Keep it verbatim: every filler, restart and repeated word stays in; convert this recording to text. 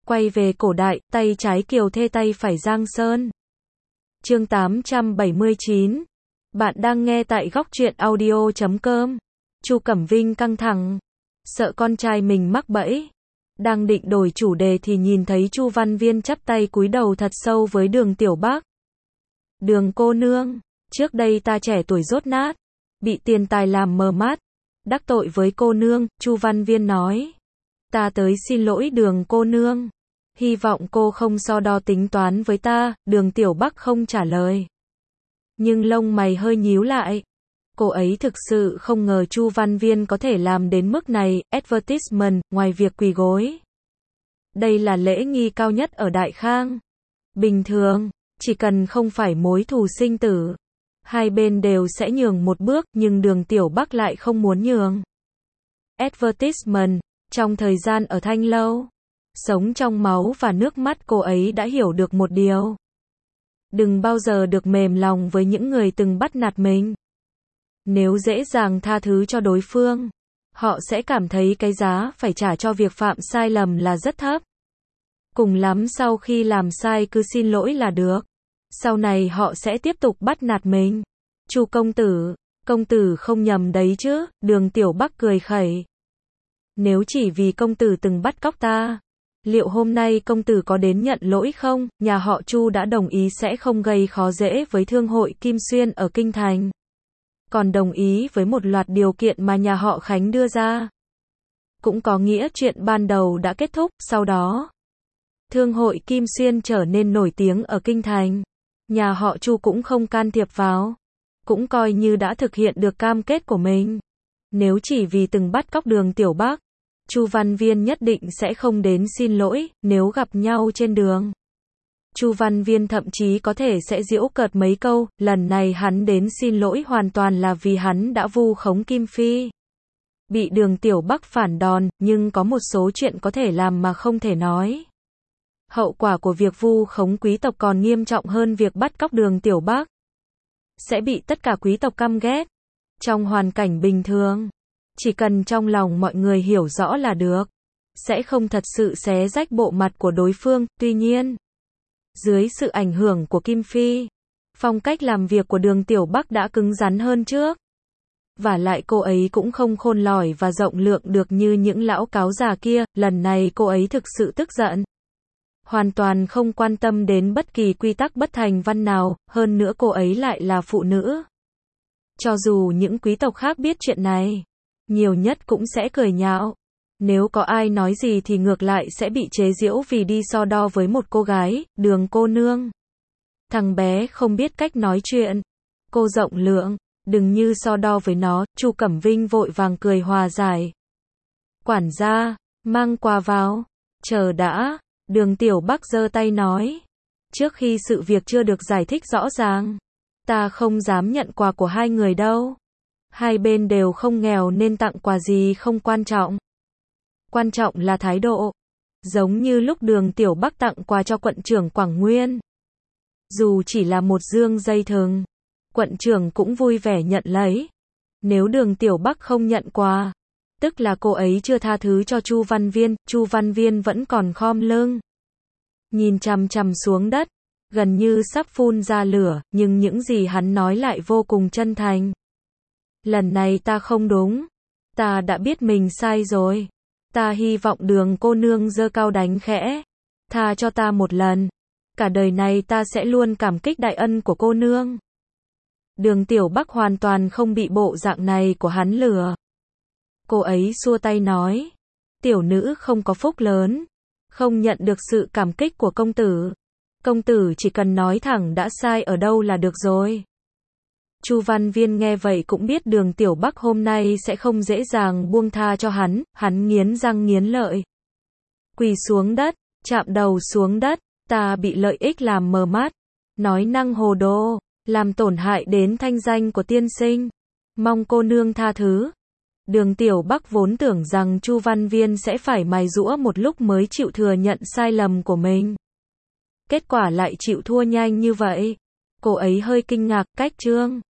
Quay về cổ đại, tay trái Kiều Thê tay phải Giang Sơn. Chương tám trăm bảy mươi chín. Bạn đang nghe tại góc truyện audio chấm com. Chu Cẩm Vinh căng thẳng, sợ con trai mình mắc bẫy. Đang định đổi chủ đề thì nhìn thấy Chu Văn Viên chắp tay cúi đầu thật sâu với Đường Tiểu Bắc. Đường cô nương, trước đây ta trẻ tuổi dốt nát, bị tiền tài làm mờ mắt, đắc tội với cô nương, Chu Văn Viên nói. Ta tới xin lỗi Đường cô nương. Hy vọng cô không so đo tính toán với ta, Đường Tiểu Bắc không trả lời. Nhưng lông mày hơi nhíu lại. Cô ấy thực sự không ngờ Chu Văn Viên có thể làm đến mức này, advertisement, ngoài việc quỳ gối. Đây là lễ nghi cao nhất ở Đại Khang. Bình thường, chỉ cần không phải mối thù sinh tử, hai bên đều sẽ nhường một bước, nhưng Đường Tiểu Bắc lại không muốn nhường. Advertisement, trong thời gian ở Thanh Lâu, sống trong máu và nước mắt cô ấy đã hiểu được một điều. Đừng bao giờ được mềm lòng với những người từng bắt nạt mình. Nếu dễ dàng tha thứ cho đối phương, họ sẽ cảm thấy cái giá phải trả cho việc phạm sai lầm là rất thấp. Cùng lắm sau khi làm sai cứ xin lỗi là được. Sau này họ sẽ tiếp tục bắt nạt mình. Chu công tử, công tử không nhầm đấy chứ, Đường Tiểu Bắc cười khẩy. Nếu chỉ vì công tử từng bắt cóc ta, liệu hôm nay công tử có đến nhận lỗi không? Nhà họ Chu đã đồng ý sẽ không gây khó dễ với thương hội Kim Xuyên ở Kinh Thành. Còn đồng ý với một loạt điều kiện mà nhà họ Khánh đưa ra. Cũng có nghĩa chuyện ban đầu đã kết thúc, sau đó thương hội Kim Xuyên trở nên nổi tiếng ở Kinh Thành. Nhà họ Chu cũng không can thiệp vào. Cũng coi như đã thực hiện được cam kết của mình. Nếu chỉ vì từng bắt cóc Đường Tiểu Bắc, Chu Văn Viên nhất định sẽ không đến xin lỗi, nếu gặp nhau trên đường. Chu Văn Viên thậm chí có thể sẽ giễu cợt mấy câu, lần này hắn đến xin lỗi hoàn toàn là vì hắn đã vu khống Kim Phi. Bị Đường Tiểu Bắc phản đòn, nhưng có một số chuyện có thể làm mà không thể nói. Hậu quả của việc vu khống quý tộc còn nghiêm trọng hơn việc bắt cóc Đường Tiểu Bắc. Sẽ bị tất cả quý tộc căm ghét. Trong hoàn cảnh bình thường, chỉ cần trong lòng mọi người hiểu rõ là được. Sẽ không thật sự xé rách bộ mặt của đối phương, tuy nhiên, dưới sự ảnh hưởng của Kim Phi, phong cách làm việc của Đường Tiểu Bắc đã cứng rắn hơn trước. Và lại cô ấy cũng không khôn lỏi và rộng lượng được như những lão cáo già kia, lần này cô ấy thực sự tức giận. Hoàn toàn không quan tâm đến bất kỳ quy tắc bất thành văn nào, hơn nữa cô ấy lại là phụ nữ. Cho dù những quý tộc khác biết chuyện này, nhiều nhất cũng sẽ cười nhạo. Nếu có ai nói gì thì ngược lại sẽ bị chế giễu vì đi so đo với một cô gái, Đường cô nương. Thằng bé không biết cách nói chuyện. Cô rộng lượng, đừng như so đo với nó, Chu Cẩm Vinh vội vàng cười hòa giải. Quản gia, mang quà vào. Chờ đã, Đường Tiểu Bắc giơ tay nói. Trước khi sự việc chưa được giải thích rõ ràng, ta không dám nhận quà của hai người đâu. Hai bên đều không nghèo nên tặng quà gì không quan trọng. Quan trọng là thái độ. Giống như lúc Đường Tiểu Bắc tặng quà cho quận trưởng Quảng Nguyên. Dù chỉ là một dương dây thừng, quận trưởng cũng vui vẻ nhận lấy. Nếu Đường Tiểu Bắc không nhận quà, tức là cô ấy chưa tha thứ cho Chu Văn Viên, Chu Văn Viên vẫn còn khom lưng. Nhìn chằm chằm xuống đất, gần như sắp phun ra lửa, nhưng những gì hắn nói lại vô cùng chân thành. Lần này ta không đúng. Ta đã biết mình sai rồi. Ta hy vọng Đường cô nương giơ cao đánh khẽ. Tha cho ta một lần. Cả đời này ta sẽ luôn cảm kích đại ân của cô nương. Đường Tiểu Bắc hoàn toàn không bị bộ dạng này của hắn lừa. Cô ấy xua tay nói. Tiểu nữ không có phúc lớn. Không nhận được sự cảm kích của công tử. Công tử chỉ cần nói thẳng đã sai ở đâu là được rồi. Chu Văn Viên nghe vậy cũng biết Đường Tiểu Bắc hôm nay sẽ không dễ dàng buông tha cho hắn, hắn nghiến răng nghiến lợi. Quỳ xuống đất, chạm đầu xuống đất, ta bị lợi ích làm mờ mắt, nói năng hồ đồ, làm tổn hại đến thanh danh của tiên sinh. Mong cô nương tha thứ. Đường Tiểu Bắc vốn tưởng rằng Chu Văn Viên sẽ phải mài giũa một lúc mới chịu thừa nhận sai lầm của mình. Kết quả lại chịu thua nhanh như vậy. Cô ấy hơi kinh ngạc, cách trương.